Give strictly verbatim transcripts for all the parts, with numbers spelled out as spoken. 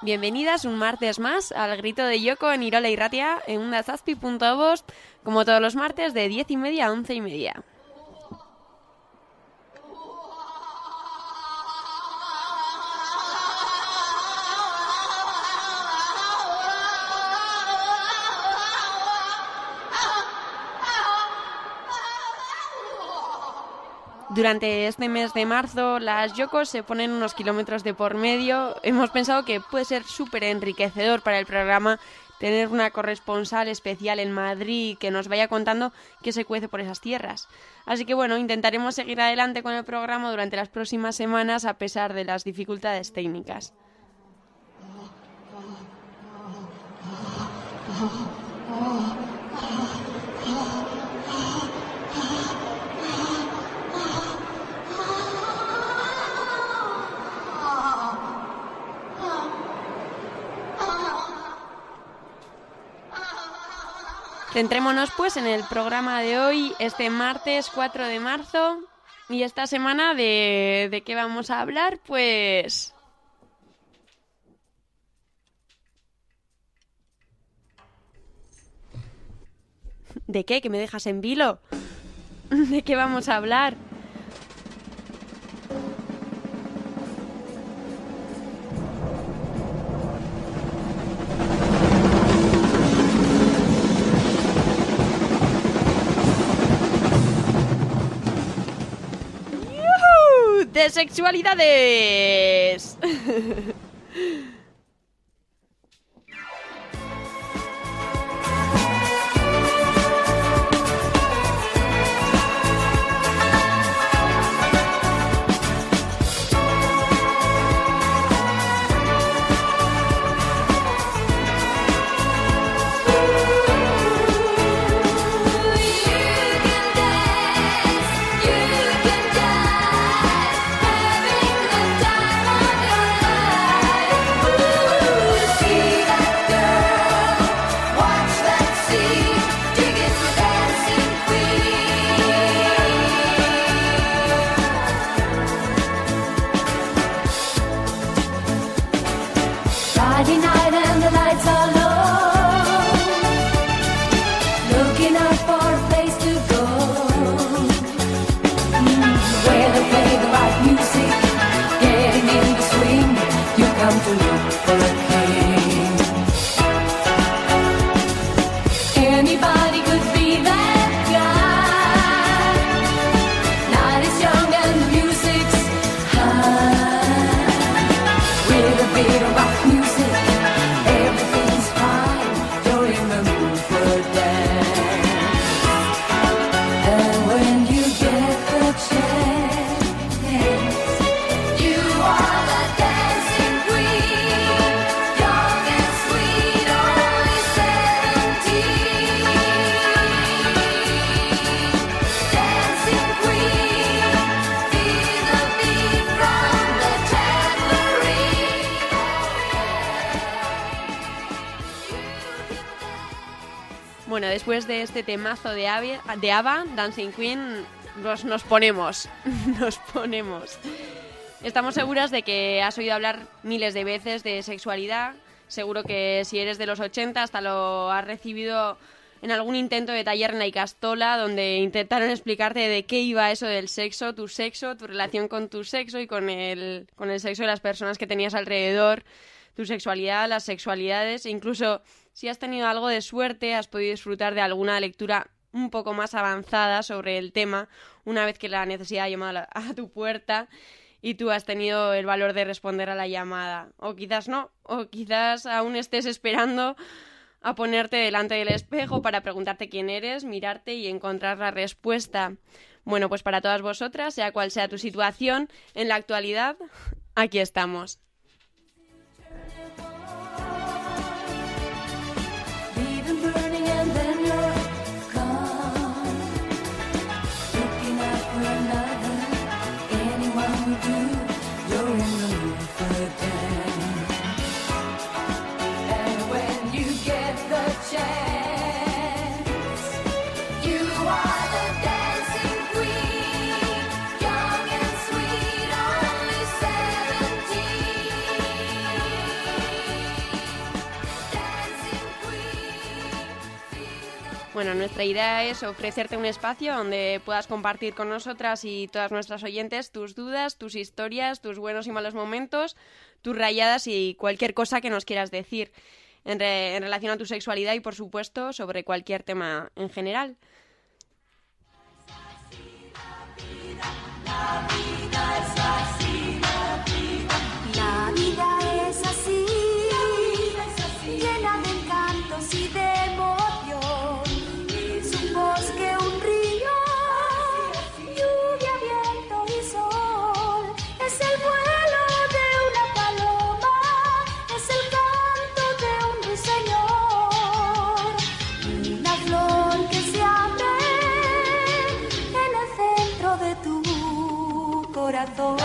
Bienvenidas un martes más al Grito de Yoko en Irola y Ratia en onda zazpi punto bost, como todos los martes de diez y media a once y media. Durante este mes de marzo las Yokos se ponen unos kilómetros de por medio. Hemos pensado que puede ser súper enriquecedor para el programa tener una corresponsal especial en Madrid que nos vaya contando qué se cuece por esas tierras. Así que bueno, intentaremos seguir adelante con el programa durante las próximas semanas a pesar de las dificultades técnicas. Centrémonos pues en el programa de hoy, este martes cuatro de marzo, y esta semana de, ¿de qué vamos a hablar? Pues... ¿De qué? ¿Que me dejas en vilo? ¿De qué vamos a hablar? ¡De sexualidades! Bueno, después de este temazo de ABBA, de ABBA Dancing Queen, nos, nos ponemos, nos ponemos. Estamos seguras de que has oído hablar miles de veces de sexualidad. Seguro que si eres de los ochenta hasta lo has recibido en algún intento de taller en la Icastola, donde intentaron explicarte de qué iba eso del sexo, tu sexo, tu relación con tu sexo y con el, con el sexo de las personas que tenías alrededor, tu sexualidad, las sexualidades, e incluso si has tenido algo de suerte, has podido disfrutar de alguna lectura un poco más avanzada sobre el tema una vez que la necesidad ha llamado a tu puerta y tú has tenido el valor de responder a la llamada. O quizás no, o quizás aún estés esperando a ponerte delante del espejo para preguntarte quién eres, mirarte y encontrar la respuesta. Bueno, pues para todas vosotras, sea cual sea tu situación, en la actualidad, aquí estamos. Bueno, nuestra idea es ofrecerte un espacio donde puedas compartir con nosotras y todas nuestras oyentes tus dudas, tus historias, tus buenos y malos momentos, tus rayadas y cualquier cosa que nos quieras decir en, re- en relación a tu sexualidad y, por supuesto, sobre cualquier tema en general. La vida es así, la vida, la vida es así, llena de encantos y de emoción. Es un bosque, un río, lluvia, viento y sol. Es el vuelo de una paloma, es el canto de un ruiseñor. Una flor que se abre en el centro de tu corazón.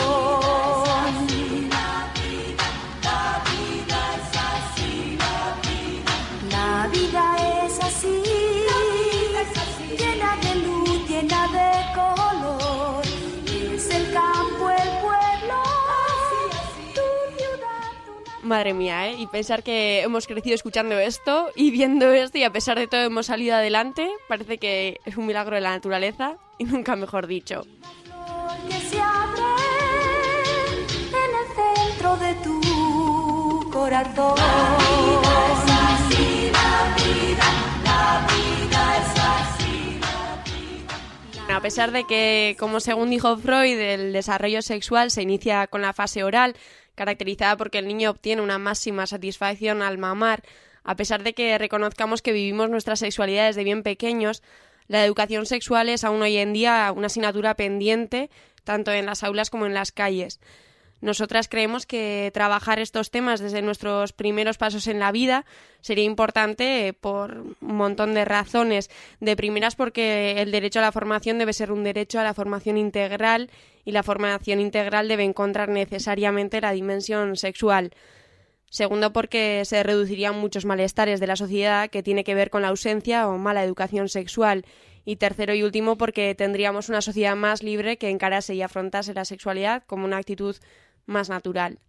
La vida es así, llena de luz, llena de color. Es el campo, el pueblo, tu ciudad, tu nación. Madre mía, ¿eh? Y pensar que hemos crecido escuchando esto y viendo esto y a pesar de todo hemos salido adelante, parece que es un milagro de la naturaleza y nunca mejor dicho. Que se abre en el centro de tu corazón. La vida es así, la vida, la vida es así, la vida. A pesar de que, como según dijo Freud, el desarrollo sexual se inicia con la fase oral, caracterizada porque el niño obtiene una máxima satisfacción al mamar, a pesar de que reconozcamos que vivimos nuestras sexualidades de bien pequeños, la educación sexual es aún hoy en día una asignatura pendiente, tanto en las aulas como en las calles. Nosotras creemos que trabajar estos temas desde nuestros primeros pasos en la vida sería importante por un montón de razones. De primeras, porque el derecho a la formación debe ser un derecho a la formación integral y la formación integral debe encontrar necesariamente la dimensión sexual. Segundo, porque se reducirían muchos malestares de la sociedad que tiene que ver con la ausencia o mala educación sexual. Y tercero y último, porque tendríamos una sociedad más libre que encarase y afrontase la sexualidad como una actitud más natural.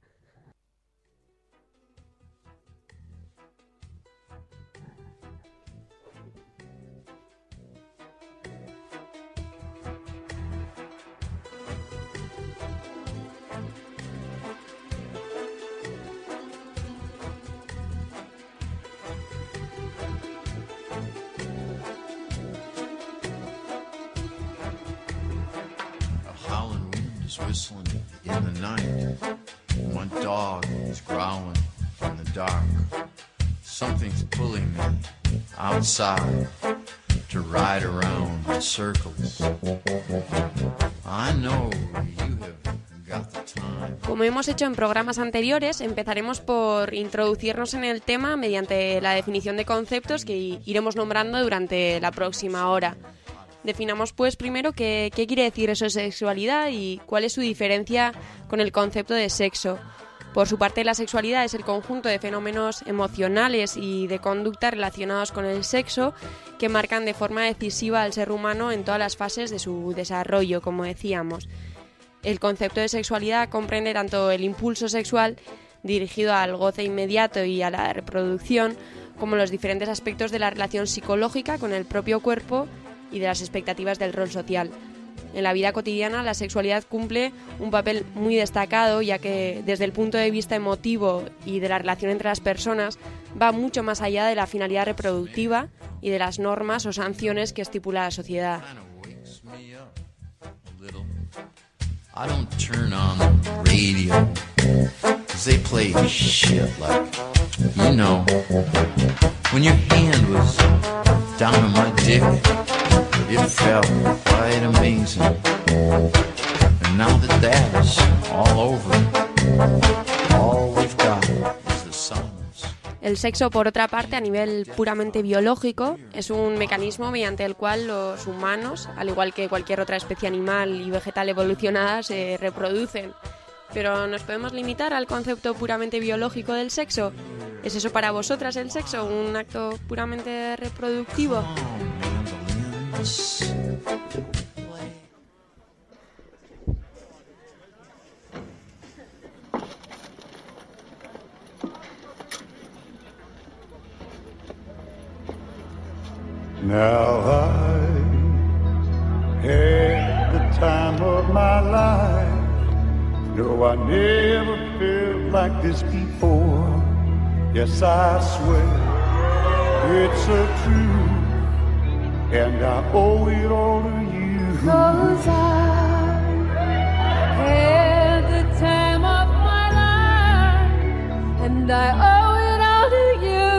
Whistling in the night. My dog is growling in the dark. Something's pulling me outside to ride around in circles. I know you have got the time. Como hemos hecho en programas anteriores, empezaremos por introducirnos en el tema mediante la definición de conceptos que iremos nombrando durante la próxima hora. Definamos pues primero qué, qué quiere decir eso de sexualidad y cuál es su diferencia con el concepto de sexo. Por su parte, la sexualidad es el conjunto de fenómenos emocionales y de conducta relacionados con el sexo que marcan de forma decisiva al ser humano en todas las fases de su desarrollo, como decíamos. El concepto de sexualidad comprende tanto el impulso sexual dirigido al goce inmediato y a la reproducción, como los diferentes aspectos de la relación psicológica con el propio cuerpo y de las expectativas del rol social. En la vida cotidiana, la sexualidad cumple un papel muy destacado, ya que desde el punto de vista emotivo y de la relación entre las personas va mucho más allá de la finalidad reproductiva y de las normas o sanciones que estipula la sociedad. I don't turn on the radio, 'cause they play shit like, you know, when your hand was down on my dick, it felt quite amazing. And now that that is all over, all we've got is the silence. El sexo, por otra parte, a nivel puramente biológico, es un mecanismo mediante el cual los humanos, al igual que cualquier otra especie animal y vegetal evolucionada, se reproducen. Pero ¿nos podemos limitar al concepto puramente biológico del sexo? ¿Es eso para vosotras el sexo, un acto puramente reproductivo? Oh, mandolins. Now I had the time of my life. No, I never felt like this before. Yes, I swear it's a truth, and I owe it all to you. 'Cause I had the time of my life, and I owe it all to you.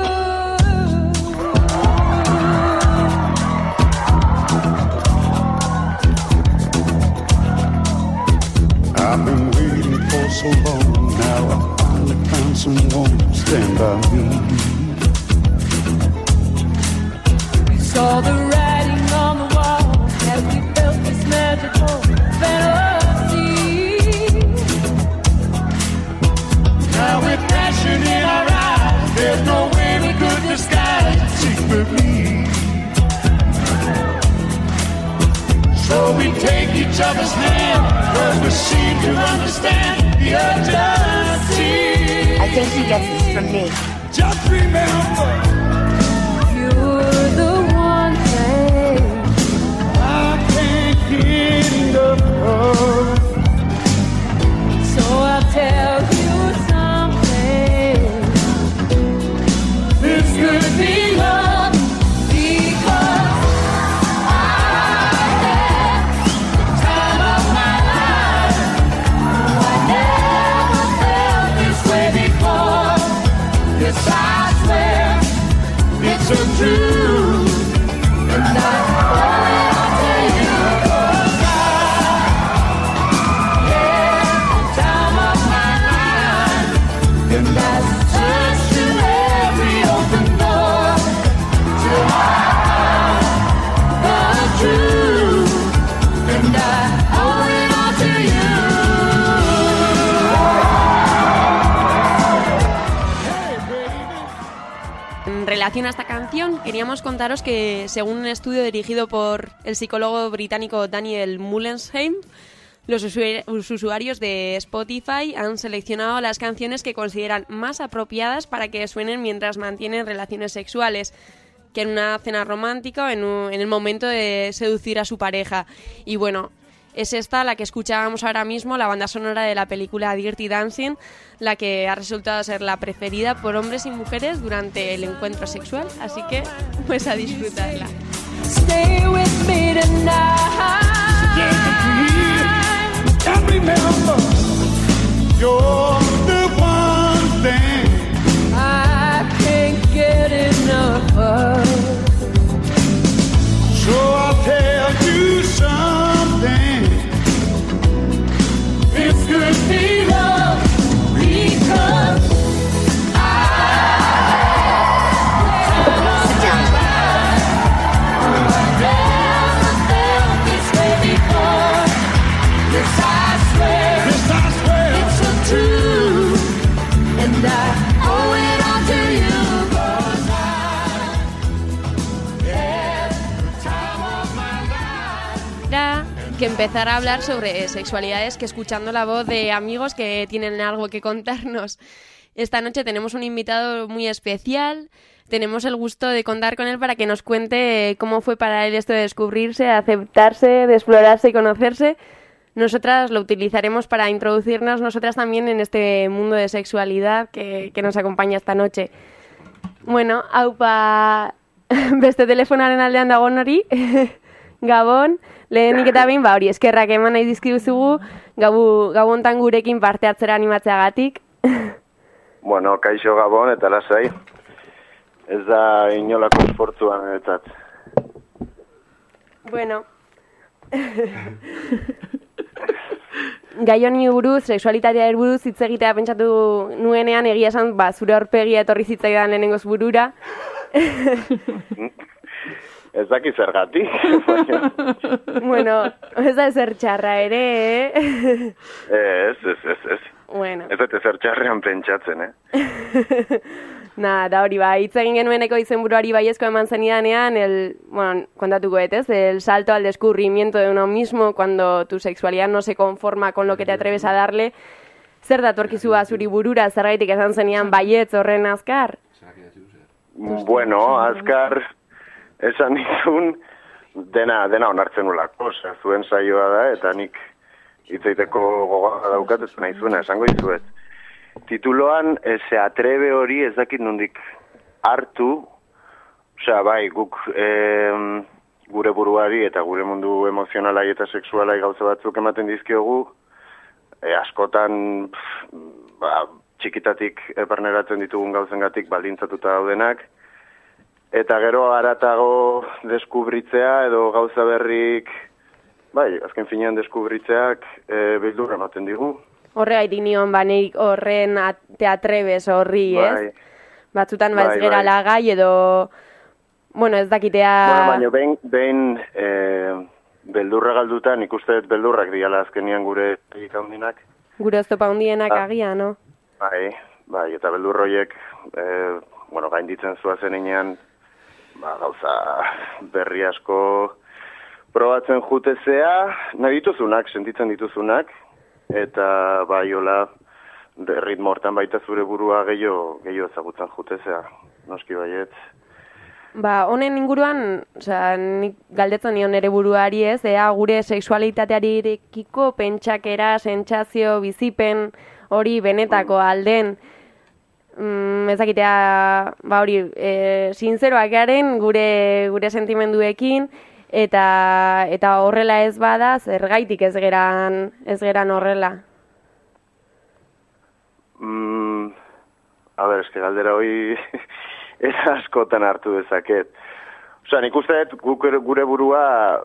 I've been waiting for so long, now I finally found someone to stand by me. We saw the writing on the wall as we felt this magical fantasy. Now with passion in our eyes, there's no way we could disguise it secretly. So we take each other's hand, cause we seem to understand the urgency. I think he gets this from me. Just remember, You're the one thing I can't get enough of. So I'll tell you something. This could be love, because I had the time of my life. I never felt this way before. Yes, I swear it's a truth, and I owe it all to you. 'Cause I had the time of my life, and I searched through every open door till I found the truth, and I owe it all to you. Hey, baby. En relación a esta canción, queríamos contaros que, según un estudio dirigido por el psicólogo británico Daniel Mullensheim, los usuari- los usuarios de Spotify han seleccionado las canciones que consideran más apropiadas para que suenen mientras mantienen relaciones sexuales, que en una cena romántica o en, un- en el momento de seducir a su pareja. Y bueno, es esta la que escuchábamos ahora mismo, la banda sonora de la película Dirty Dancing, la que ha resultado ser la preferida por hombres y mujeres durante el encuentro sexual. Así que, pues a disfrutarla. stay with me tonight. And remember, you're the one thing I can't get enough of. So I'll tell you something. This could be love, because Sit down. I never felt this way before. Yes, I swear, yes, I swear it's a truth, And I owe it all to you. 'Cause I had the time of my life. Era que empezar a hablar sobre sexualidades, que escuchando la voz de amigos que tienen algo que contarnos. Esta noche tenemos un invitado muy especial. Tenemos el gusto de contar con él para que nos cuente cómo fue para él esto de descubrirse, de aceptarse, de explorarse y conocerse. Nosotras lo utilizaremos para introducirnos nosotras también en este mundo de sexualidad que, que nos acompaña esta noche. Bueno, haupa beste telefonaren aldean dagoen hori, Gabon, lehenik eta behin, ba hori, eskerrak eman nahi dizkizugu, gabu, gabontan gurekin parte hartzera animatzeagatik. Bueno, kaixo Gabon eta lasai. Ez da inolako esfortzua niretzat. Bueno. Gai honi buruz, sexualitateari buruz hitz egitea pentsatu nuenean, egia esan, ba, zure aurpegia etorri zitzaidan lehenengoz burura. Ez daki zergatik. Bueno, ez da ezer txarra ere, eh? Ez, ez, ez, ez. Bueno. Ez dut ezer txarrean pentsatzen, eh? Na, da hori ba, hitz egin genueneko izenburuari baiezko eman zenidanean, el, bueno, kontatuko ez, el salto al descubrimiento de uno mismo cuando tu sexualidad no se conforma con lo que te atreves a darle. Zer datorkizua zuri burura, zergaitik esan zenidan baietz horren azkar? Bueno, azkar, esan nizun, dena, dena onartzen ulako, osea, zuen saioa da, eta nik hitzaiteko gogoa daukat, ez nahi zuena, esango izuet. Tituloan, e, se atreve hori ez dakit nondik hartu, osea, bai, guk e, gure buruari eta gure mundu emozionalai eta sexualai gauza batzuk ematen dizkiogu, e, askotan, pff, ba, txikitatik barneratzen ditugun gauzengatik baldintzatuta daudenak, eta gero haratago deskubritzea edo gauza berrik, bai, azken finean deskubritzeak e, beldurra ematen digu. Horregaitik nion baneik horren at- te atrebes horri, Bai. ez? Batzutan ba ez Bai, gera bai. lagai edo, bueno, ez dakitea... Bueno, baina behin, behin e, beldurra galduta, nik uste dut beldurrak diala azkenian gure egik handinak. Gure oztopa hundienak Ah. agia, no? Bai, bai, eta beldurroiek, e, bueno, gainditzen zuazen inean, ba, gauza berri asko probatzen jutezea, nahi dituzunak, sentitzen dituzunak, eta bai, hola, de ritmo hortan baita zure burua gehiago, gehiago ezagutzen jutezea, noski baiet. Ba, honen inguruan, osea, nik galdetzen nion ere buruari ez, ea gure sexualitatearekiko pentsakera, sentsazio, bizipen hori benetako alden. Mm, ez dakitea, ba hori, e, sinzeroak garen gure gure sentimenduekin eta eta horrela ez bada, zergaitik ez geran ez geran horrela. Mm, a ber, eske galdera hoi ez askotan hartu dezaket. Osea, nik uste dut guk gure burua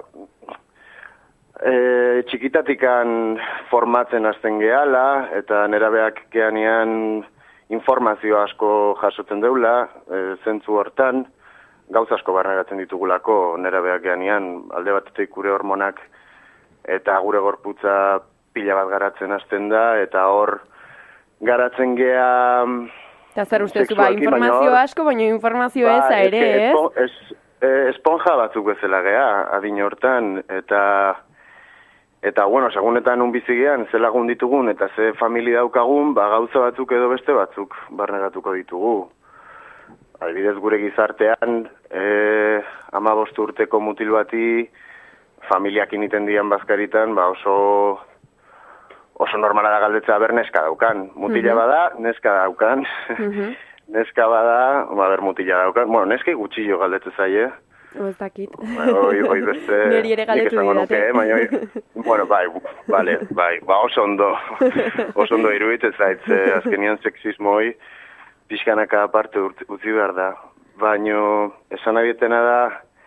e, txikitatikan formatzen hasten gehala, eta nerabeak geanean informazio asko jasotzen deula, e, zentzu hortan, gauza asko barneratzen ditugulako nerabeak geanean, alde batetik gure hormonak eta gure gorputza pila bat garatzen hasten da, eta hor garatzen gea... Eta zer ustezu, ba, sexualki, informazio baina hor- asko, baina informazio Ba, eza ere, eske ez? espo- es, eh, esponja batzuk bezala gea, adin hortan, eta, eta bueno, segunetan un bizigean, ze lagun ditugun, eta ze familia daukagun, ba, gauza batzuk edo beste batzuk barneratuko ditugu. Adibidez gure gizartean, eh, hamabost urteko mutil bati, familiak initen dian bazkaritan, ba, oso... oso normala da galdetzea ber neska daukan. Mutila bada, neska daukan. Neska bada, ba, ber mutila daukan. Bueno, neski gutxillo galdetu zaie. O, ez dakit. Oi, oi beste... Neri ere nik galdetu esango didate. nuke, baina oi- bueno, bai, vale, bai, ba oso ondo. Oso ondo iruditzen zait, ze azkenian sexismo hoi pixkanaka aparte urt- utzi behar da. Baino, esan abietena da,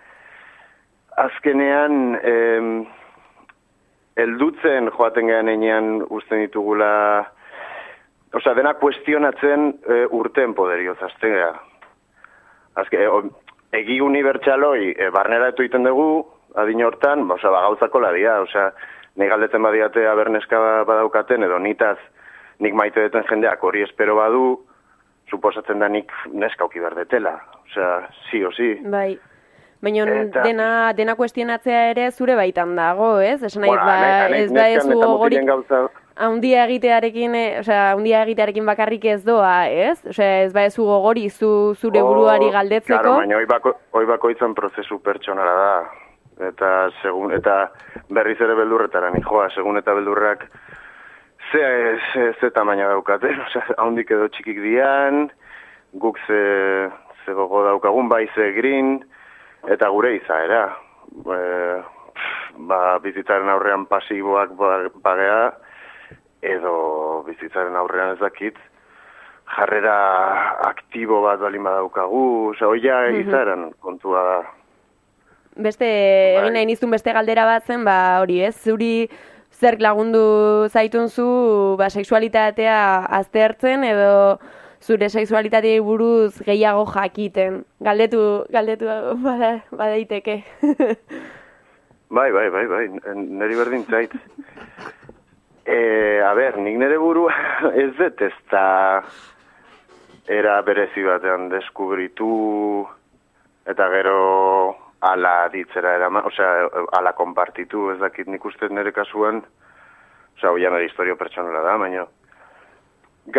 azkenean, em, eldutzen joaten gehan enean usten ditugula, osea, dena kuestionatzen e, urten poderioz, azten geha. Azke, e, o- egi unibertsaloi e, barneratu egiten dugu, adin hortan, ba, osea, ba, gauzako ladia, osea, nahi galdetzen badiate aberneska badaukaten, edo nitaz nik maite duten jendeak hori espero badu, suposatzen da nik neska auki berdetela, osea, sí o sí. Bai. Baina Eta- dena, dena kuestionatzea ere zure baitan dago, ez? Esan nahi, Bueno, ba, ane- ane- ez da ez neskan eta gogorik mutilen gauza... handia egitearekin, eh, osea, handia egitearekin bakarrik ez doa, ez? Osea, ez ba ez gogori zu, zure buruari Oh, galdetzeko. Claro, baina hoi bako, hoi bakoitzan prozesu pertsonala da. Eta, segun, eta berriz ere beldurretara nijoa, segun eta beldurrak ze, ze, ze tamaina daukaten, osea, haundik edo txikik dian, guk ze, ze gogo daukagun, bai ze green, eta gure izaera. E, ba, bizitzaren aurrean pasiboak ba- bagea, edo bizitzaren aurrean ez dakit, jarrera aktibo bat balin badaukagu, osea, oia izaeran kontua da. Beste, Bai. egin nahi nizun beste galdera bat zen, ba hori ez, zuri zerk lagundu zaitun zu, ba, sexualitatea aztertzen edo zure sexualitateei buruz gehiago jakiten. Galdetu, galdetu bada, badaiteke. Bai, bai, bai, bai, niri berdin zait. E, a ber, nik nire burua ez dut ez da era berezi batean deskubritu eta gero ala ditzera eraman, osea, ala konpartitu, ez dakit nik uste nire kasuan, osea, oian nire historio pertsonala da, baina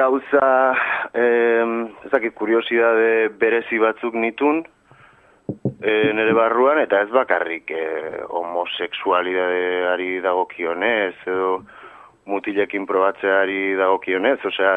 gauza, eh, ez dakit, kuriosidade berezi batzuk nitun, e, nire barruan, eta ez bakarrik e, homosexualidadeari dagokionez, edo mutilekin probatzeari dagokionez, osea,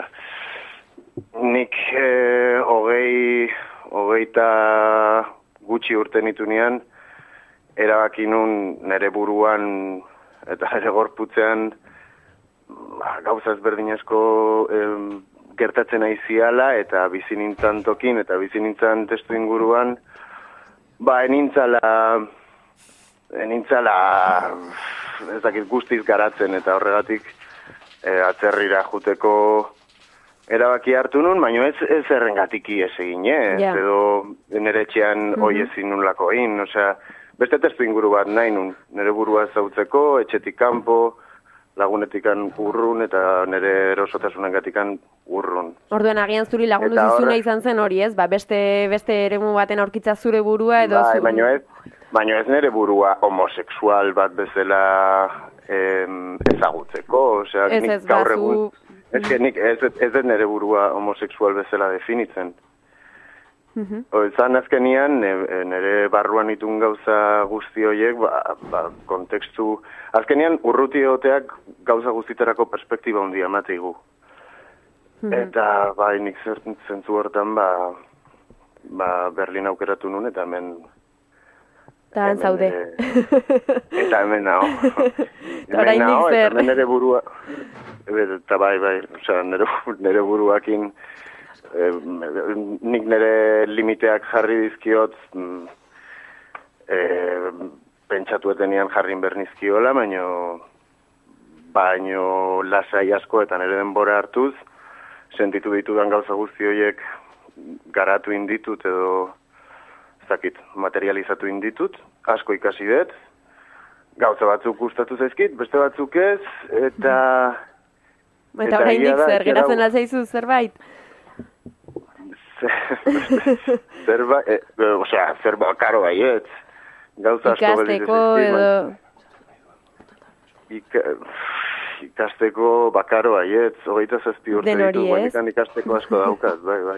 nik e, hogei, hogeita gutxi urte nitunean, erabaki nun nire buruan eta nire gorputzean ba, gauza ezberdinezko em, gertatzen aiziala eta bizi nintzan tokin eta bizi nintzan testu inguruan ba enintzala enintzala ez dakit guztiz garatzen eta horregatik e, atzerrira juteko erabaki hartu nun, baina ez, ez errengatik ies egin, ez, Ja. edo nire etxean hoi ezin nunlako egin, osea, beste testu inguru bat nahi nun, nire burua ezautzeko, etxetik kanpo, lagunetikan urrun eta nire erosotasunengatikan urrun. Orduan agian zuri lagundu Eta zizuna horre- izan zen hori, ez? Ba, beste beste eremu baten aurkitza zure burua edo Bai, zu... baina ez, baina ez nire burua homosexual bat bezala em, ezagutzeko, osea, Ez, nik ez, ba, gaur zu- egun, ez, que nik ez, ez ez nire burua homosexual bezala definitzen. Mhm. Oizan azkenian, ne- nire barruan itun gauza guzti horiek, ba, ba, kontekstu... Azkenian, urruti egoteak gauza guztiterako perspektiba handia emateigu. Eta, bai, nik zer- zentzu hortan, ba, ba, Berlin aukeratu nun, eta hemen... Eta han hemen zaude. nire- Eta hemen nao. Eta oraindik nao, zer? Eta hemen nire burua... Eta bai, bai, osea, nire, nire buruakin... Eh, nik nire limiteak jarri dizkiot mm, eh, pentsatu etenean jarrin bernizkiola, baino baino lasai asko eta nire denbora hartuz sentitu ditudan gauza guzti horiek garatu inditut edo ez dakit, materializatu inditut, asko ikasi dut, gauza batzuk gustatu zaizkit, beste batzuk ez, eta Eta Eta oraindik egia da, zer, egia geratzen da- alzaizu zerbait? zerba, eh, osea, zerba karo baietz. Gauza asko Ikasteko edo... Ika, ikasteko bakaro baietz, hogeita zazpi urte Den hori, ditu, ez? guanikan ikasteko asko daukat, bai, bai.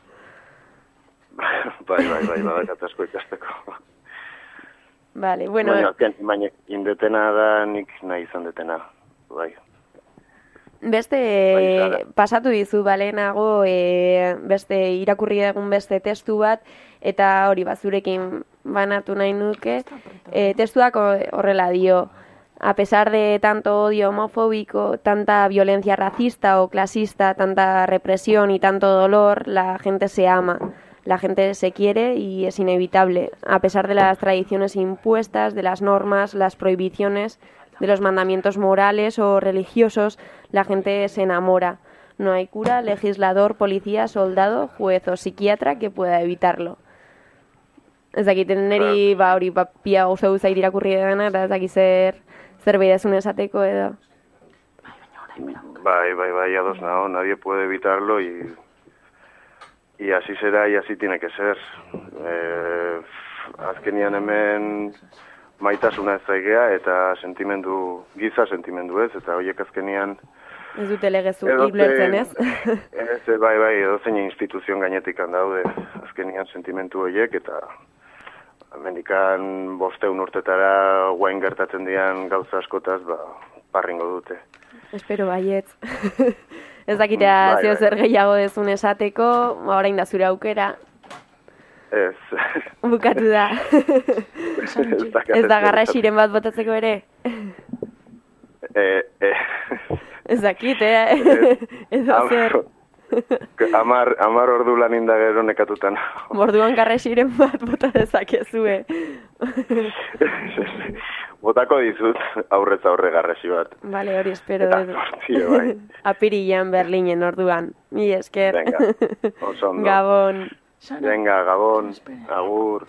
bai, bai, bai, badakat asko ikasteko. Vale, bueno, Baina, azken, baina indetena da nik nahi izan detena, bai. beste Bai, zara. pasatu dizu balenago e, beste irakurri egun beste testu bat eta hori bazurekin banatu nahi nuke. E, testuak ho- horrela dio: a pesar de tanto odio homofóbico, tanta violencia racista o clasista, tanta represión y tanto dolor, la gente se ama. La gente se quiere y es inevitable, a pesar de las tradiciones impuestas, de las normas, las prohibiciones, de los mandamientos morales o religiosos, la gente se enamora. No hay cura, legislador, policía, soldado, juez o psiquiatra que pueda evitarlo. Ez dakit, niri ba hori ba, pia gauza guzait irakurri dena, eta ez dakit zer, zer behidazun esateko edo. Bai, bai, bai, ados nao, nadie puede evitarlo y, y así será y así tiene que ser. Eh, azkenian hemen maitasuna ez zaigea eta sentimendu, giza sentimendu ez, eta horiek azkenian... Ez dute legezu edozein- ulertzen, ez? Ez, bai, bai, edozein instituzion gainetikan daude azkenian sentimentu horiek, eta Amerikan bosteun urtetara guain gertatzen dian gauza askotaz, ba, parringo dute. Espero baietz. Ez dakitea Bai, zeo bai. zer gehiago dezun esateko, ba, orain da zure aukera, Ez. bukatu da. Ez dakat Ez da ezer garrasiren bat botatzeko ere? Eh, eh. Ez dakit, eh? Edo zer. Amar, amar ordu lan inda gero nekatutan. Morduan garrasiren bat bota dezakezue. Botako dizut aurrez aurre garrasi bat. Vale, hori espero Eta dut. sortio, bai. Apirilean Berlinen orduan. Mi esker. Venga, oso ondo. Gabon. Venga, Gabon, agur.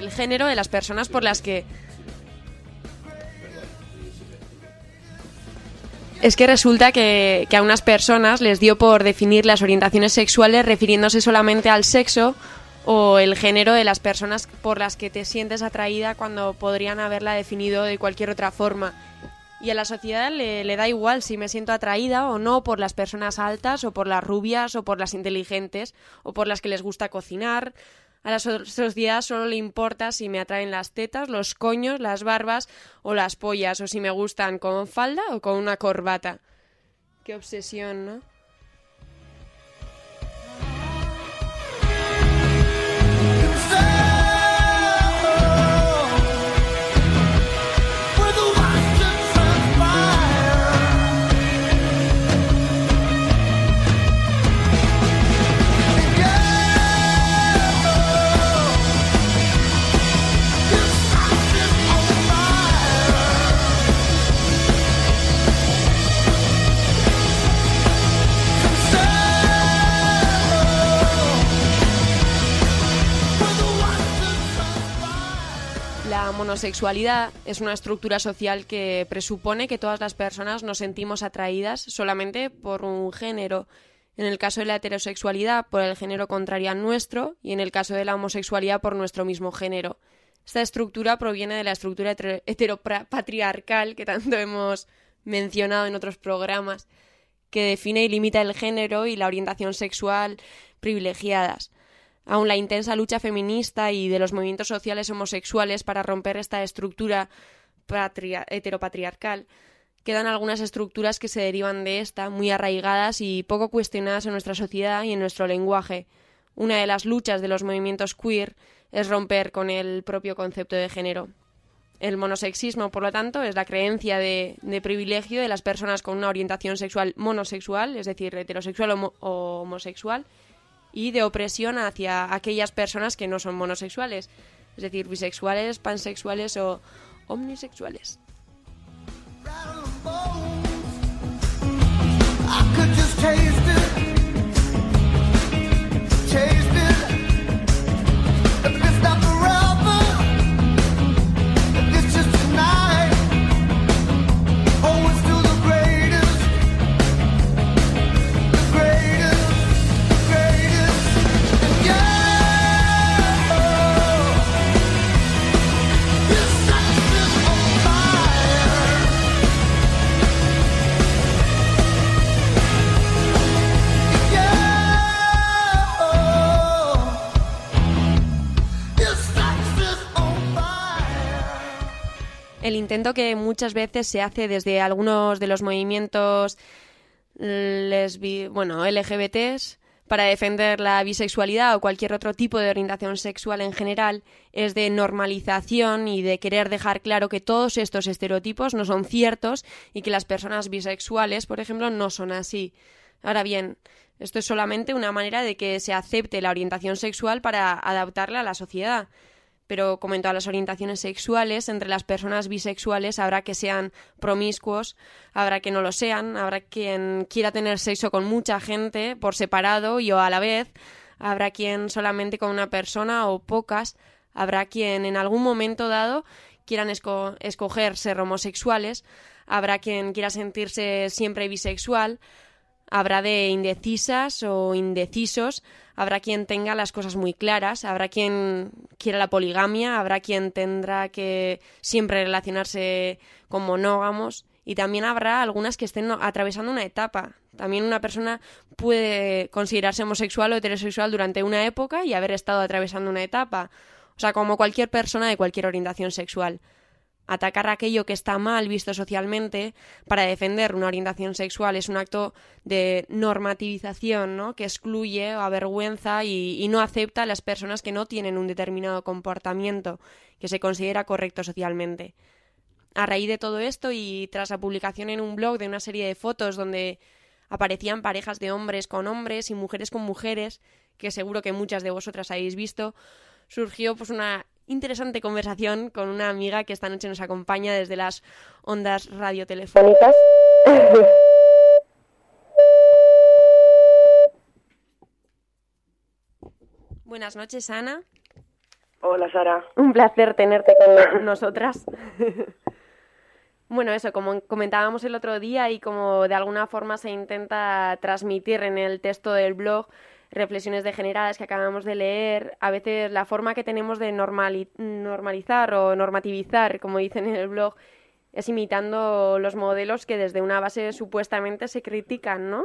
el género de las personas por las que... Es que resulta que, que a unas personas les dio por definir las orientaciones sexuales refiriéndose solamente al sexo o el género de las personas por las que te sientes atraída cuando podrían haberla definido de cualquier otra forma. Y a la sociedad le, le da igual si me siento atraída o no por las personas altas o por las rubias o por las inteligentes o por las que les gusta cocinar. A la so- sociedad solo le importa si me atraen las tetas, los coños, las barbas o las pollas, o si me gustan con falda o con una corbata. Qué obsesión, ¿no? La monosexualidad es una estructura social que presupone que todas las personas nos sentimos atraídas solamente por un género. En el caso de la heterosexualidad, por el género contrario al nuestro, y en el caso de la homosexualidad, por nuestro mismo género. Esta estructura proviene de la estructura heter- heteropatriarcal que tanto hemos mencionado en otros programas, que define y limita el género y la orientación sexual privilegiadas. Aún la intensa lucha feminista y de los movimientos sociales homosexuales para romper esta estructura patria- heteropatriarcal, quedan algunas estructuras que se derivan de esta, muy arraigadas y poco cuestionadas en nuestra sociedad y en nuestro lenguaje. Una de las luchas de los movimientos queer es romper con el propio concepto de género. El monosexismo, por lo tanto, es la creencia de, de privilegio de las personas con una orientación sexual monosexual, es decir, heterosexual o, mo- o homosexual, y de opresión hacia aquellas personas que no son monosexuales, es decir, bisexuales, pansexuales o omnisexuales. I could just taste it, taste it. If it's not forever, if it's just tonight, oh, it's still the greatest, the greatest, the greatest. And yeah, this sex is on fire. El intento que muchas veces se hace desde algunos de los movimientos lesbi... bueno, L G B Ts para defender la bisexualidad o cualquier otro tipo de orientación sexual en general es de normalización y de querer dejar claro que todos estos estereotipos no son ciertos y que las personas bisexuales, por ejemplo, no son así. Ahora bien, esto es solamente una manera de que se acepte la orientación sexual para adaptarla a la sociedad. Pero como en todas las orientaciones sexuales, entre las personas bisexuales habrá que sean promiscuos, habrá que no lo sean, habrá quien quiera tener sexo con mucha gente por separado y o a la vez, habrá quien solamente con una persona o pocas, habrá quien en algún momento dado quieran esco- escoger ser homosexuales, habrá quien quiera sentirse siempre bisexual, habrá de indecisas o indecisos, habrá quien tenga las cosas muy claras, habrá quien quiera la poligamia, habrá quien tendrá que siempre relacionarse con monógamos y también habrá algunas que estén atravesando una etapa. También una persona puede considerarse homosexual o heterosexual durante una época y haber estado atravesando una etapa. O sea, como cualquier persona de cualquier orientación sexual. Atacar aquello que está mal visto socialmente para defender una orientación sexual es un acto de normativización, ¿no? Que excluye o avergüenza y, y no acepta a las personas que no tienen un determinado comportamiento que se considera correcto socialmente. A raíz de todo esto y tras la publicación en un blog de una serie de fotos donde aparecían parejas de hombres con hombres y mujeres con mujeres, que seguro que muchas de vosotras habéis visto, surgió pues una interesante conversación con una amiga que esta noche nos acompaña desde las ondas radiotelefónicas. Buenas noches, Ana. Hola, Sara. Un placer tenerte con nosotras. Bueno, eso, como comentábamos el otro día y como de alguna forma se intenta transmitir en el texto del blog, Reflexiones degeneradas que acabamos de leer, a veces la forma que tenemos de normali- normalizar o normativizar, como dicen en el blog, es imitando los modelos que desde una base supuestamente se critican, ¿no?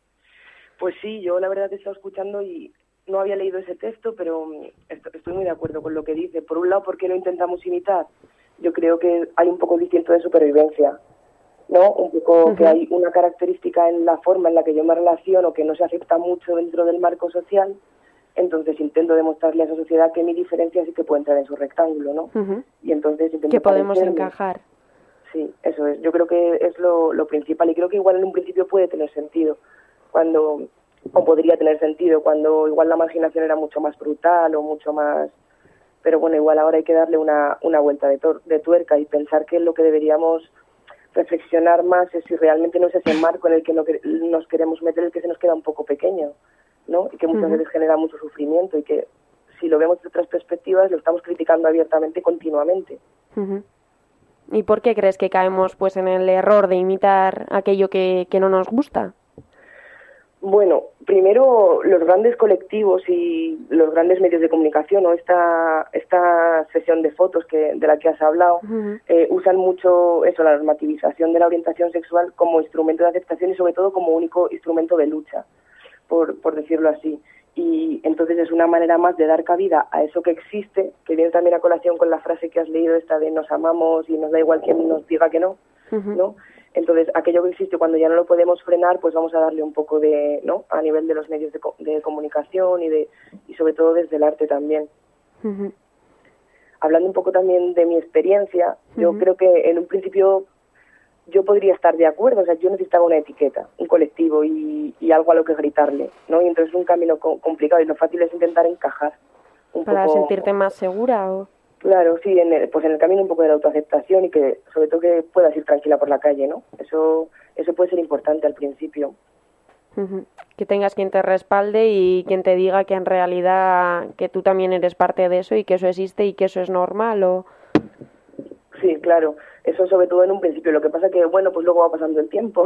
Pues sí, yo la verdad que he estado escuchando y no había leído ese texto, pero est- estoy muy de acuerdo con lo que dice. Por un lado, ¿por qué lo intentamos imitar? Yo creo que hay un poco de instinto de supervivencia, ¿no? Un poco Ujú. que hay una característica en la forma en la que yo me relaciono que no se acepta mucho dentro del marco social, entonces intento demostrarle a esa sociedad que mi diferencia sí que puede entrar en su rectángulo, ¿no? Ujú. Y entonces intento Que podemos parecerme. encajar. Sí, eso es. Yo creo que es lo, lo principal y creo que igual en un principio puede tener sentido cuando, o podría tener sentido cuando igual la marginación era mucho más brutal o mucho más, pero bueno, igual ahora hay que darle una, una vuelta de, tor- de tuerca y pensar que lo que deberíamos reflexionar más es si realmente no es ese marco en el que no que- nos queremos meter el que se nos queda un poco pequeño, ¿no? Y que muchas Ujú. veces genera mucho sufrimiento y que si lo vemos de otras perspectivas lo estamos criticando abiertamente continuamente. Ujú. ¿Y por qué crees que caemos pues en el error de imitar aquello que, que no nos gusta? Bueno, primero los grandes colectivos y los grandes medios de comunicación, o esta esta sesión de fotos que de la que has hablado, Ujú. eh, usan mucho eso, la normativización de la orientación sexual como instrumento de aceptación y sobre todo como único instrumento de lucha, por, por decirlo así. Y entonces es una manera más de dar cabida a eso que existe, que viene también a colación con la frase que has leído, esta de nos amamos y nos da igual quien nos diga que no, Ujú. ¿no? Entonces, aquello que existe cuando ya no lo podemos frenar, pues vamos a darle un poco de, ¿no? A nivel de los medios de, co- de comunicación y de y sobre todo desde el arte también. Ujú. Hablando un poco también de mi experiencia, yo Ujú. creo que en un principio yo podría estar de acuerdo, o sea, yo necesitaba una etiqueta, un colectivo y, y algo a lo que gritarle, ¿no? Y entonces es un camino co- complicado y lo fácil es intentar encajar un Para poco. sentirte más segura o... Claro, sí, en el, pues en el camino un poco de la autoaceptación y que sobre todo que puedas ir tranquila por la calle, ¿no? Eso eso puede ser importante al principio. Ujú. Que tengas quien te respalde y quien te diga que en realidad que tú también eres parte de eso y que eso existe y que eso es normal o... Sí, claro, eso sobre todo en un principio. Lo que pasa que, bueno, pues luego va pasando el tiempo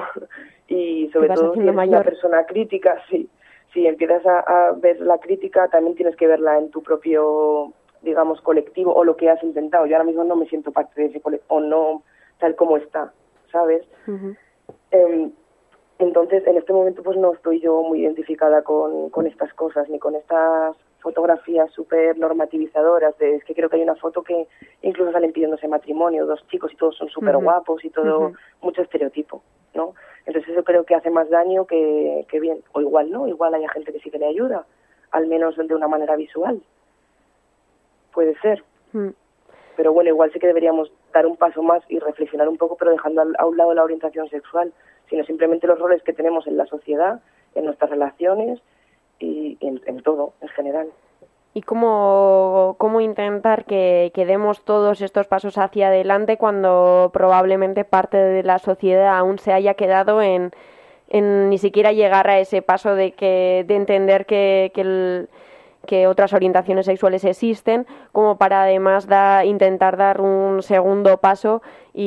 y sobre vas todo si haciendo eres una mayor. persona crítica, sí, si empiezas a, a ver la crítica también tienes que verla en tu propio, digamos, colectivo o lo que has intentado. Yo ahora mismo no me siento parte de ese colectivo o no tal como está, ¿sabes? Ujú. Eh, entonces, en este momento pues no estoy yo muy identificada con, con estas cosas, ni con estas fotografías súper normativizadoras. De, es que creo que hay una foto que incluso salen pidiéndose matrimonio, dos chicos y todos son súper Ujú. guapos y todo, Ujú. mucho estereotipo, ¿no? Entonces eso creo que hace más daño que, que bien. O igual no, igual hay gente que sí que le ayuda, al menos de una manera visual. Puede ser. Mm. Pero bueno, igual sí que deberíamos dar un paso más y reflexionar un poco, pero dejando al- a un lado la orientación sexual, sino simplemente los roles que tenemos en la sociedad, en nuestras relaciones y en, en todo, en general. ¿Y cómo, cómo intentar que, que demos todos estos pasos hacia adelante cuando probablemente parte de la sociedad aún se haya quedado en, en ni siquiera llegar a ese paso de que de entender que, que, el- que otras orientaciones sexuales existen, como para además da, intentar dar un segundo paso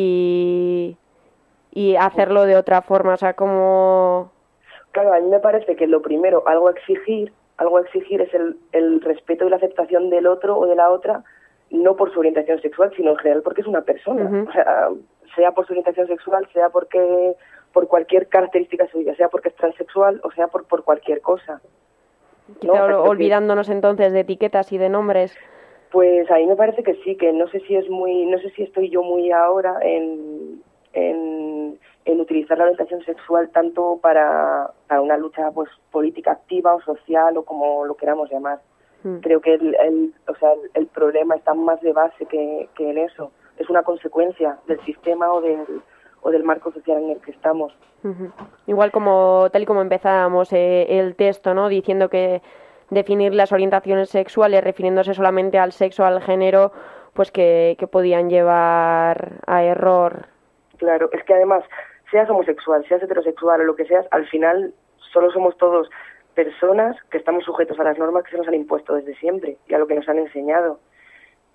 y, y hacerlo de otra forma? O sea, como... Claro, a mí me parece que lo primero, algo a exigir, algo a exigir es el, el respeto y la aceptación del otro o de la otra, no por su orientación sexual, sino en general porque es una persona. Ujú. O sea, sea por su orientación sexual, sea porque por cualquier característica suya, sea porque es transexual o sea por, por cualquier cosa. ¿no? O sea, creo que- Olvidándonos entonces de etiquetas y de nombres. Pues a mí me parece que sí, que no sé si es muy, no sé si estoy yo muy ahora en, en, en utilizar la orientación sexual tanto para, para una lucha pues política activa o social o como lo queramos llamar. Mm. Creo que el, el, o sea, el, el problema está más de base que, que en eso. Es una consecuencia del sistema o del, o del marco social en el que estamos. Ujú. Igual como tal y como empezábamos eh, el texto, ¿no? Diciendo que definir las orientaciones sexuales refiriéndose solamente al sexo, al género, pues que, que podían llevar a error. Claro, es que además, seas homosexual, seas heterosexual o lo que seas, al final solo somos todos personas que estamos sujetos a las normas que se nos han impuesto desde siempre y a lo que nos han enseñado.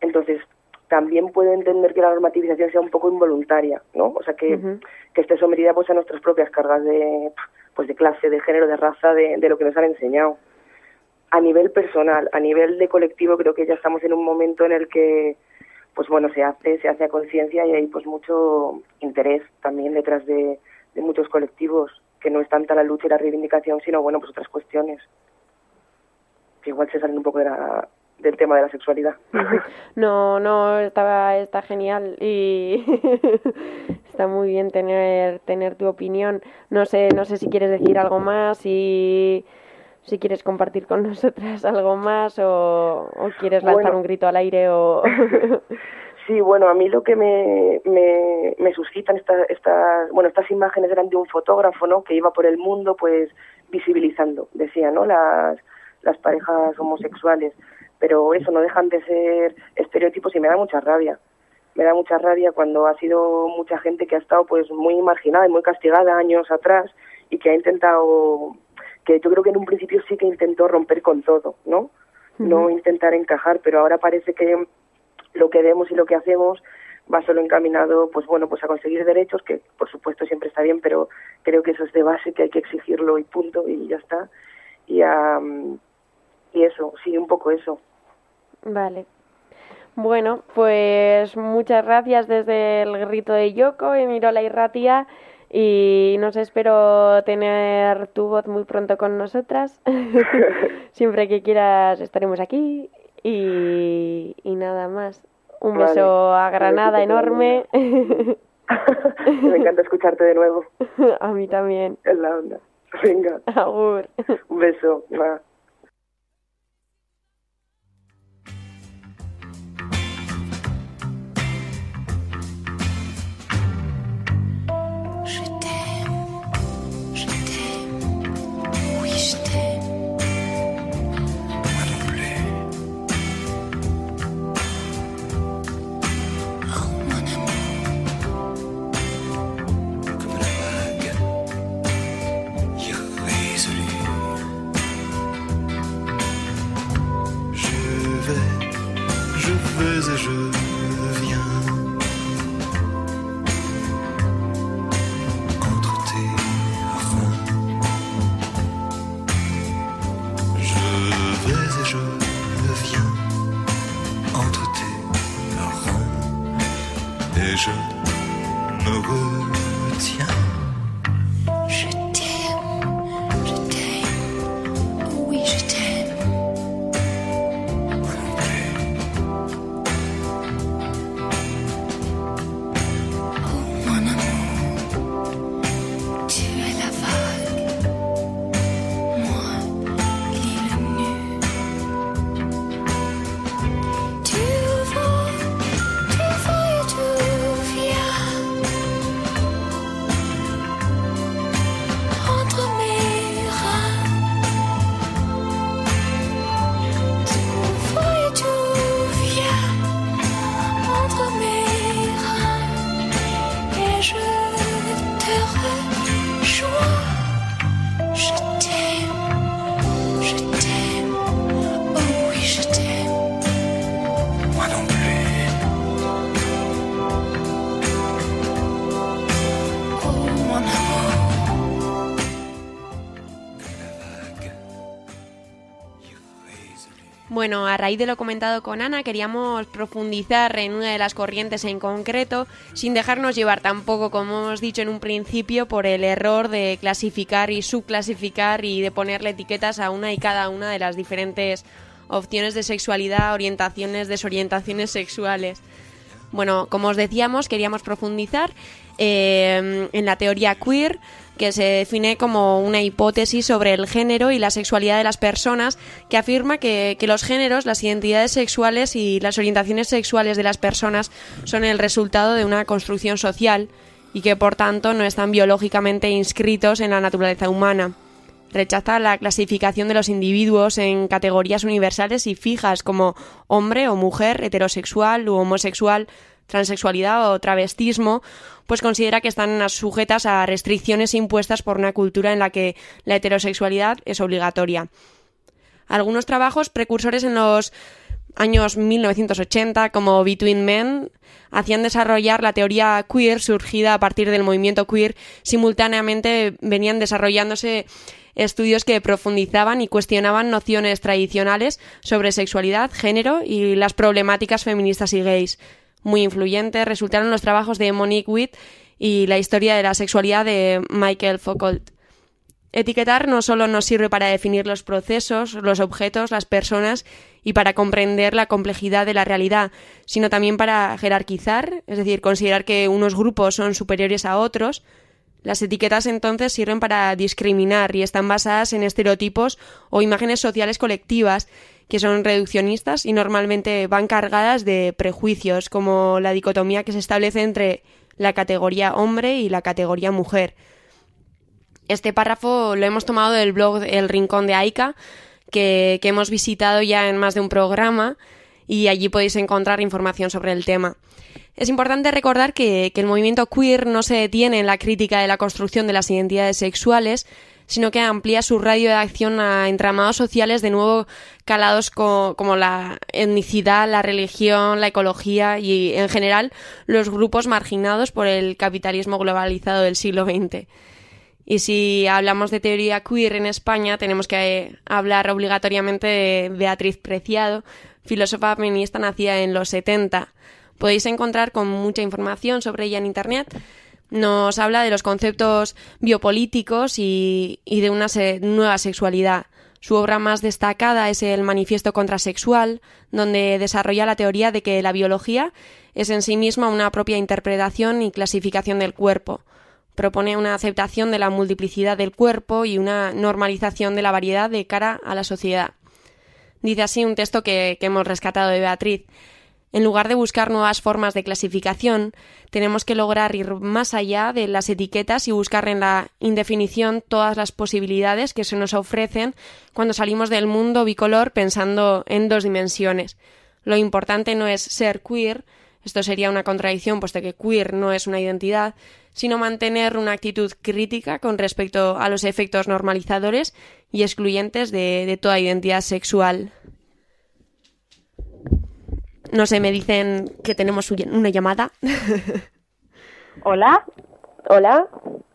Entonces, también puedo entender que la normativización sea un poco involuntaria, ¿no? O sea, que, uh-huh. que esté sometida pues a nuestras propias cargas de, pues, de clase, de género, de raza, de, de lo que nos han enseñado. A nivel personal, a nivel de colectivo, creo que ya estamos en un momento en el que, pues bueno, se hace, se hace a conciencia y hay pues mucho interés también detrás de, de muchos colectivos, que no es tanta la lucha y la reivindicación, sino, bueno, pues otras cuestiones que igual se salen un poco de la, del tema de la sexualidad. No, no, está, está genial y está muy bien tener tener tu opinión. No sé, no sé si quieres decir algo más, si, si quieres compartir con nosotras algo más o, o quieres lanzar bueno. un grito al aire o... Sí, bueno, a mí lo que me, me, me suscitan estas, estas, bueno, estas imágenes eran de un fotógrafo, ¿no?, que iba por el mundo, pues, visibilizando, decía, ¿no?, las, las parejas homosexuales, pero eso no dejan de ser estereotipos y me da mucha rabia. Me da mucha rabia cuando ha sido mucha gente que ha estado, pues, muy marginada y muy castigada años atrás y que ha intentado, que yo creo que en un principio sí que intentó romper con todo, ¿no?, uh-huh. no intentar encajar, pero ahora parece que lo que vemos y lo que hacemos va solo encaminado, pues bueno, pues a conseguir derechos, que por supuesto siempre está bien, pero creo que eso es de base, que hay que exigirlo y punto, y ya está. Y, um, y eso, sí, un poco eso. Vale. Bueno, pues muchas gracias desde el grito de Yoko, Emirola Irratia, y nos espero tener tu voz muy pronto con nosotras. Siempre que quieras estaremos aquí. Y, y nada más. Un vale. beso a Granada enorme. Me encanta escucharte de nuevo. A mí también. Es la onda. Venga. Agur. Un beso. Va. Bueno, a raíz de lo comentado con Ana, queríamos profundizar en una de las corrientes en concreto, sin dejarnos llevar tampoco, como hemos dicho en un principio, por el error de clasificar y subclasificar y de ponerle etiquetas a una y cada una de las diferentes opciones de sexualidad, orientaciones, desorientaciones sexuales. Bueno, como os decíamos, queríamos profundizar eh, en la teoría queer, que se define como una hipótesis sobre el género y la sexualidad de las personas, que afirma que, que los géneros, las identidades sexuales y las orientaciones sexuales de las personas son el resultado de una construcción social y que por tanto no están biológicamente inscritos en la naturaleza humana. Rechaza la clasificación de los individuos en categorías universales y fijas como hombre o mujer, heterosexual u homosexual, transexualidad o travestismo, pues considera que están sujetas a restricciones impuestas por una cultura en la que la heterosexualidad es obligatoria. Algunos trabajos precursores en los años mil novecientos ochenta, como Between Men, hacían desarrollar la teoría queer surgida a partir del movimiento queer. Simultáneamente venían desarrollándose estudios que profundizaban y cuestionaban nociones tradicionales sobre sexualidad, género y las problemáticas feministas y gays. Muy influyentes resultaron los trabajos de Monique Witt y la historia de la sexualidad de Michael Foucault. Etiquetar no solo nos sirve para definir los procesos, los objetos, las personas y para comprender la complejidad de la realidad, sino también para jerarquizar, es decir, considerar que unos grupos son superiores a otros. Las etiquetas entonces sirven para discriminar y están basadas en estereotipos o imágenes sociales colectivas que son reduccionistas y normalmente van cargadas de prejuicios, como la dicotomía que se establece entre la categoría hombre y la categoría mujer. Este párrafo lo hemos tomado del blog El Rincón de Aika, que, que hemos visitado ya en más de un programa, y allí podéis encontrar información sobre el tema. Es importante recordar que, que el movimiento queer no se detiene en la crítica de la construcción de las identidades sexuales, sino que amplía su radio de acción a entramados sociales de nuevo calados co- como la etnicidad, la religión, la ecología y, en general, los grupos marginados por el capitalismo globalizado del siglo veinte. Y si hablamos de teoría queer en España, tenemos que hablar obligatoriamente de Beatriz Preciado, filósofa feminista nacida en los setenta. Podéis encontrar con mucha información sobre ella en Internet. Nos habla de los conceptos biopolíticos y, y de una se- nueva sexualidad. Su obra más destacada es el Manifiesto Contrasexual, donde desarrolla la teoría de que la biología es en sí misma una propia interpretación y clasificación del cuerpo. Propone una aceptación de la multiplicidad del cuerpo y una normalización de la variedad de cara a la sociedad. Dice así un texto que, que hemos rescatado de Beatriz. En lugar de buscar nuevas formas de clasificación, tenemos que lograr ir más allá de las etiquetas y buscar en la indefinición todas las posibilidades que se nos ofrecen cuando salimos del mundo bicolor pensando en dos dimensiones. Lo importante no es ser queer, esto sería una contradicción puesto que queer no es una identidad, sino mantener una actitud crítica con respecto a los efectos normalizadores y excluyentes de, de toda identidad sexual. No sé, me dicen que tenemos una llamada. Hola. Hola.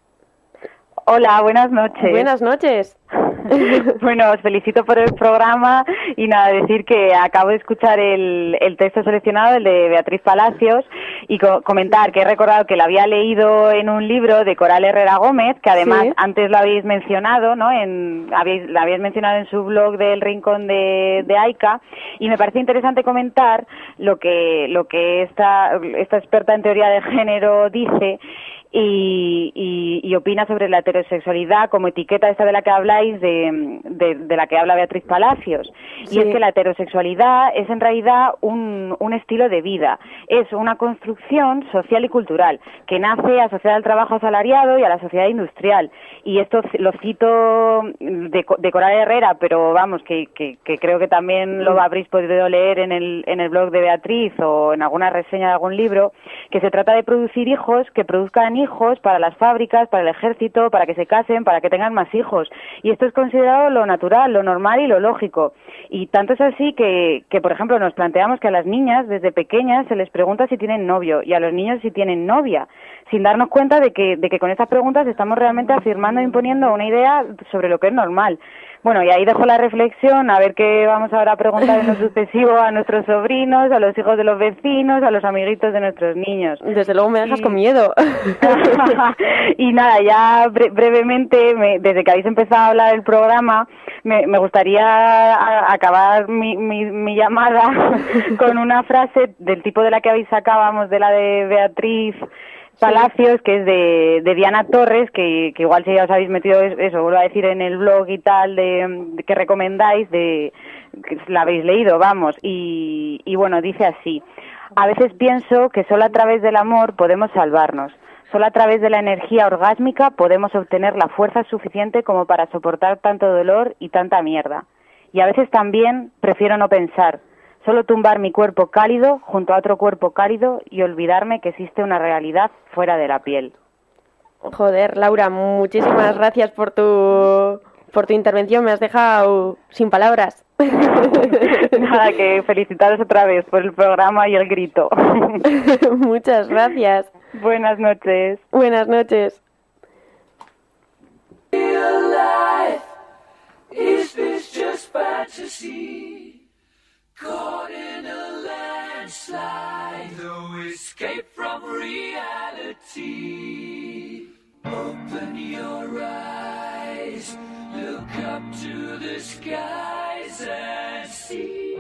Hola, buenas noches. Buenas noches. Bueno, os felicito por el programa y nada, decir que acabo de escuchar el, el texto seleccionado, el de Beatriz Palacios, y co- comentar que he recordado que lo había leído en un libro de Coral Herrera Gómez, que además Sí. antes lo habéis mencionado, ¿no? En, habéis, lo habéis mencionado en su blog del Rincón de, de Aika, y me parece interesante comentar lo que, lo que esta, esta experta en teoría de género dice. Y, y, y opina sobre la heterosexualidad como etiqueta esta de la que habláis, de, de, de la que habla Beatriz Palacios. Sí. Y es que la heterosexualidad es en realidad un, un estilo de vida, es una construcción social y cultural que nace asociada al trabajo asalariado y a la sociedad industrial. Y esto lo cito de, de Coral Herrera, pero vamos, que, que, que creo que también lo habréis podido leer en el, en el blog de Beatriz o en alguna reseña de algún libro, que se trata de producir hijos que produzcan hijos para las fábricas, para el ejército, para que se casen, para que tengan más hijos. Y esto es considerado lo natural, lo normal y lo lógico. Y tanto es así que, que, por ejemplo, nos planteamos que a las niñas desde pequeñas se les pregunta si tienen novio y a los niños si tienen novia, sin darnos cuenta de que, de que con estas preguntas estamos realmente afirmando e imponiendo una idea sobre lo que es normal. Bueno, y ahí dejo la reflexión, a ver qué vamos ahora a preguntar en lo sucesivo a nuestros sobrinos, a los hijos de los vecinos, a los amiguitos de nuestros niños. Desde luego me dejas Y- con miedo. Y nada, ya bre- brevemente, me- desde que habéis empezado a hablar del programa, me, me gustaría a- acabar mi, mi, mi llamada con una frase del tipo de la que habéis sacado, vamos, de la de Beatriz Palacios, que es de, de Diana Torres, que, que igual si ya os habéis metido es- eso, vuelvo a decir, en el blog y tal, de, de que recomendáis, de que la habéis leído, vamos, y, y bueno, dice así: a veces pienso que solo a través del amor podemos salvarnos, solo a través de la energía orgásmica podemos obtener la fuerza suficiente como para soportar tanto dolor y tanta mierda. Y a veces también prefiero no pensar, solo tumbar mi cuerpo cálido junto a otro cuerpo cálido y olvidarme que existe una realidad fuera de la piel. Joder, Laura, muchísimas gracias por tu por tu intervención, me has dejado sin palabras. Nada, que felicitaros otra vez por el programa y el grito. Muchas gracias. Buenas noches. Buenas noches. Real life, is this just fantasy? Caught in a landslide, no escape from reality. Open your eyes, look up to the skies and see.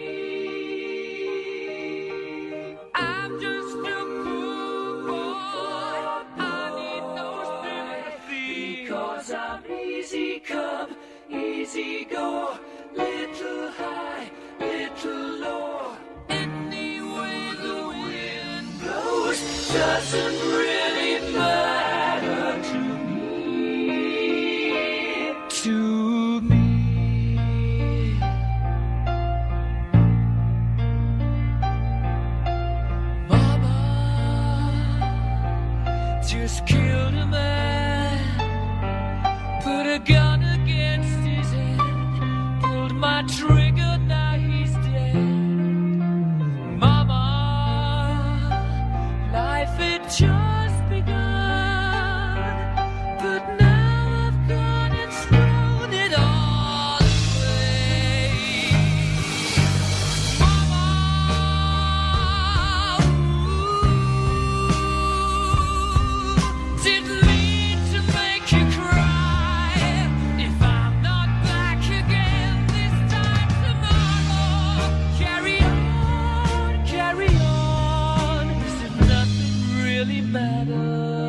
I'm just a poor boy, I need no sympathy, because I'm easy come, easy go, little high, little low. Any way the wind blows doesn't really matter to me, to me. Mama just killed a man, put a gun against his head, pulled my trigger, now he's dead. Mama, life had just begun, but now I've gone and thrown it all away. Mama, ooh, didn't mean to make you cry. If I'm not back again this time tomorrow, carry on, carry on, as if nothing really matters.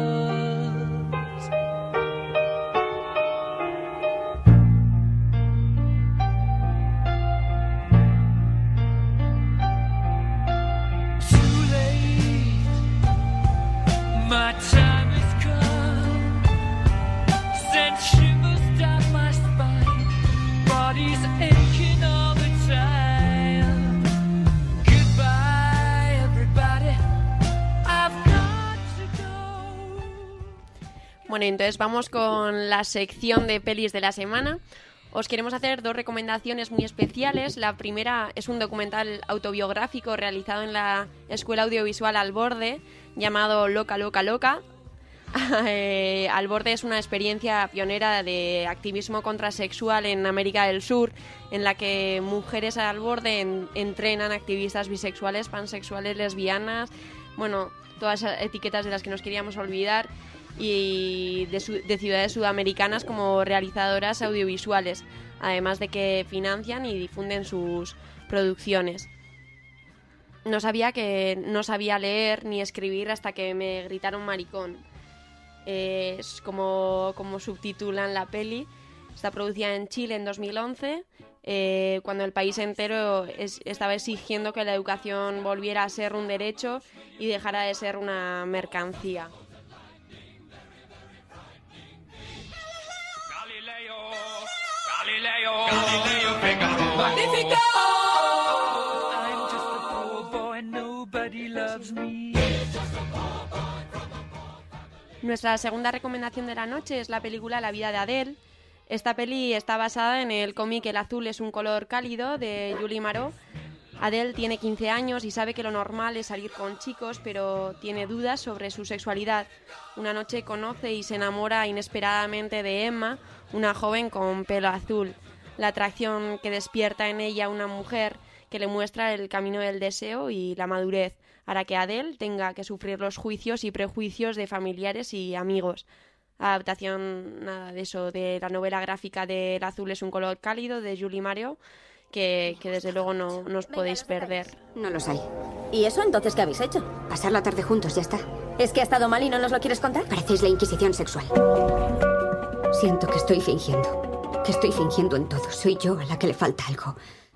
Too late, my time has come. Sent shivers down my spine, body's aching all the time. Goodbye, everybody, I've got to go. Bueno, entonces vamos con la sección de pelis de la semana. Os queremos hacer dos recomendaciones muy especiales. La primera es un documental autobiográfico realizado en la Escuela Audiovisual Al Borde, llamado Loca, Loca, Loca. Eh, Al Borde es una experiencia pionera de activismo contrasexual en América del Sur, en la que mujeres al borde en- entrenan activistas bisexuales, pansexuales, lesbianas, bueno, todas esas etiquetas de las que nos queríamos olvidar, y de, su- de ciudades sudamericanas como realizadoras audiovisuales, además de que financian y difunden sus producciones. No sabía que no sabía leer ni escribir hasta que me gritaron maricón. Eh, es como, como subtitulan la peli. Está producida en Chile en dos mil once, eh, cuando el país entero es- estaba exigiendo que la educación volviera a ser un derecho y dejara de ser una mercancía. Galileo, Galileo, Galileo Figaro. Magnifico! I'm just a poor boy, nobody loves me. Nuestra segunda recomendación de la noche es la película La vida de Adele. Esta peli está basada en el cómic El azul es un color cálido de Julie Marot. Adele tiene quince años y sabe que lo normal es salir con chicos, pero tiene dudas sobre su sexualidad. Una noche conoce y se enamora inesperadamente de Emma, una joven con pelo azul. La atracción que despierta en ella una mujer que le muestra el camino del deseo y la madurez, hará que Adele tenga que sufrir los juicios y prejuicios de familiares y amigos. Adaptación, nada de eso, de la novela gráfica de El azul es un color cálido de Julie Marot, que, que desde luego no, no os podéis perder. No los hay. ¿Y eso entonces qué habéis hecho? Pasar la tarde juntos, ya está. ¿Es que ha estado mal y no nos lo quieres contar? Parecéis la Inquisición sexual. Siento que estoy fingiendo. Que estoy fingiendo en todo. Soy yo a la que le falta algo.